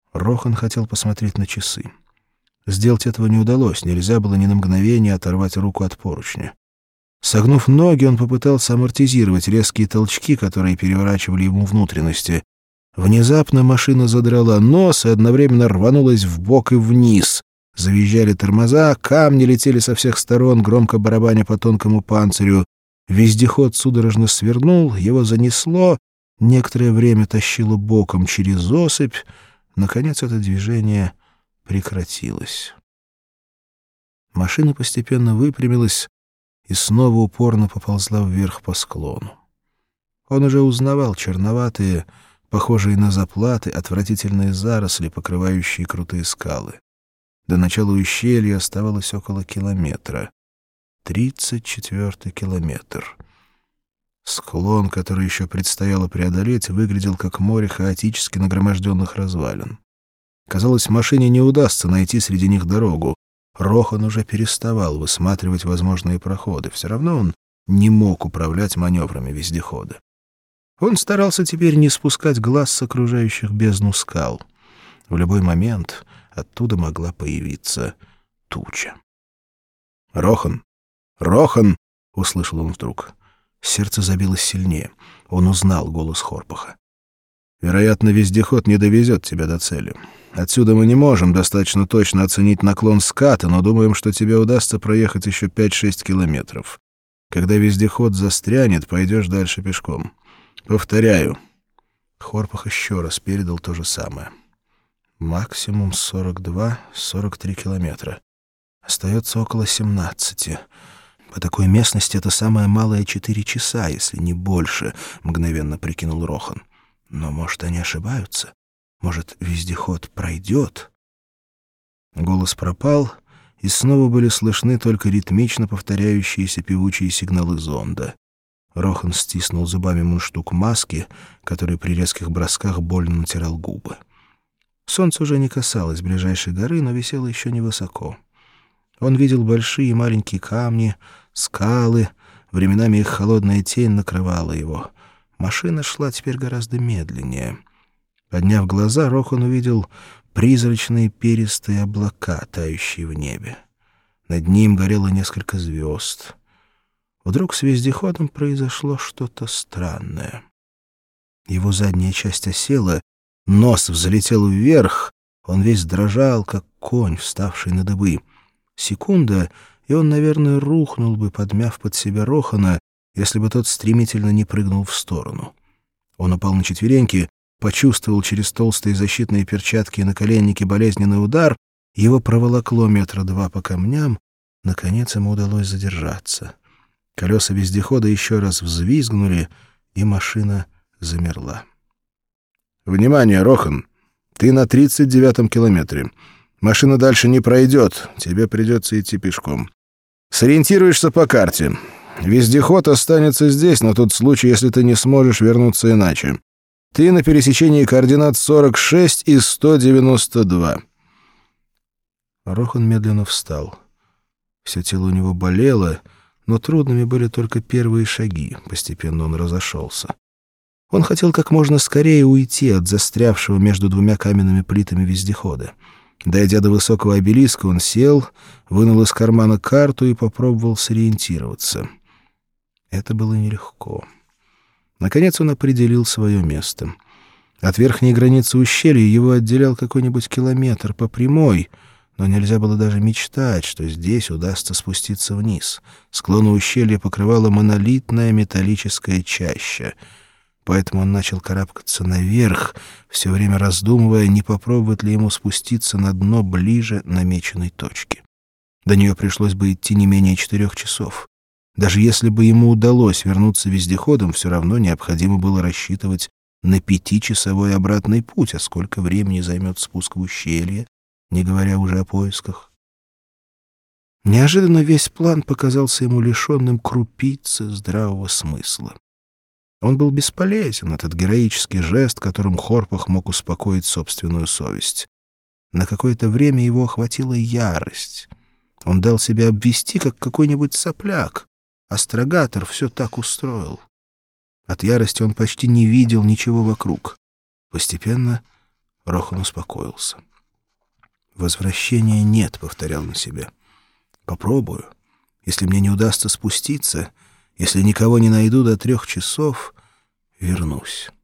Рохан хотел посмотреть на часы. Сделать этого не удалось, нельзя было ни на мгновение оторвать руку от поручня. Согнув ноги, он попытался амортизировать резкие толчки, которые переворачивали ему внутренности. Внезапно машина задрала нос и одновременно рванулась вбок и вниз. Завизжали тормоза, камни летели со всех сторон, громко барабаня по тонкому панцирю. Вездеход судорожно свернул, его занесло, некоторое время тащило боком через осыпь. Наконец это движение прекратилось. Машина постепенно выпрямилась и снова упорно поползла вверх по склону. Он уже узнавал черноватые, похожие на заплаты, отвратительные заросли, покрывающие крутые скалы. До начала ущелья оставалось около километра. 34-й километр. Склон, который еще предстояло преодолеть, выглядел как море хаотически нагроможденных развалин. Казалось, машине не удастся найти среди них дорогу. Рохан уже переставал высматривать возможные проходы. Все равно он не мог управлять маневрами вездехода. Он старался теперь не спускать глаз с окружающих бездну скал. В любой момент оттуда могла появиться туча. «Рохан! Рохан!» — услышал он вдруг. Сердце забилось сильнее. Он узнал голос Хорпаха. «Вероятно, вездеход не довезет тебя до цели. Отсюда мы не можем достаточно точно оценить наклон ската, но думаем, что тебе удастся проехать еще 5-6 километров. Когда вездеход застрянет, пойдешь дальше пешком. Повторяю». Хорпах еще раз передал то же самое. Максимум 42-43 километра. Остается около 17. По такой местности это самое малое 4 часа, если не больше, мгновенно прикинул Рохан. Но, может, они ошибаются? Может, вездеход пройдет? Голос пропал, и снова были слышны только ритмично повторяющиеся певучие сигналы зонда. Рохан стиснул зубами мундштук маски, который при резких бросках больно натирал губы. Солнце уже не касалось ближайшей горы, но висело еще невысоко. Он видел большие и маленькие камни, скалы, временами их холодная тень накрывала его. Машина шла теперь гораздо медленнее. Подняв глаза, Рохан увидел призрачные перистые облака, тающие в небе. Над ним горело несколько звезд. Вдруг с вездеходом произошло что-то странное. Его задняя часть осела, нос взлетел вверх, он весь дрожал, как конь, вставший на дыбы. Секунда, и он, наверное, рухнул бы, подмяв под себя Рохана, если бы тот стремительно не прыгнул в сторону. Он упал на четвереньки, почувствовал через толстые защитные перчатки и наколенники болезненный удар, его проволокло 2 метра по камням, наконец ему удалось задержаться. Колеса вездехода еще раз взвизгнули, и машина замерла. «Внимание, Рохан! Ты на 39-м километре. Машина дальше не пройдет, тебе придется идти пешком. Сориентируешься по карте. Вездеход останется здесь на тот случай, если ты не сможешь вернуться иначе. Ты на пересечении координат 46 и 192». Рохан медленно встал. Все тело у него болело, но трудными были только первые шаги. Постепенно он разошелся. Он хотел как можно скорее уйти от застрявшего между 2 каменными плитами вездехода. Дойдя до высокого обелиска, он сел, вынул из кармана карту и попробовал сориентироваться. Это было нелегко. Наконец он определил свое место. От верхней границы ущелья его отделял какой-нибудь километр по прямой, но нельзя было даже мечтать, что здесь удастся спуститься вниз. Склоны ущелья покрывала монолитная металлическая чаща. Поэтому он начал карабкаться наверх, все время раздумывая, не попробовать ли ему спуститься на дно ближе намеченной точки. До нее пришлось бы идти не менее 4 часов. Даже если бы ему удалось вернуться вездеходом, все равно необходимо было рассчитывать на 5-часовой обратный путь, а сколько времени займет спуск в ущелье, не говоря уже о поисках. Неожиданно весь план показался ему лишенным крупицы здравого смысла. Он был бесполезен, этот героический жест, которым Хорпах мог успокоить собственную совесть. На какое-то время его охватила ярость. Он дал себя обвести, как какой-нибудь сопляк. Астрогатор все так устроил. От ярости он почти не видел ничего вокруг. Постепенно Рохан успокоился. «Возвращения нет», — повторял на себя. «Попробую. Если мне не удастся спуститься, если никого не найду до 3 часов, вернусь».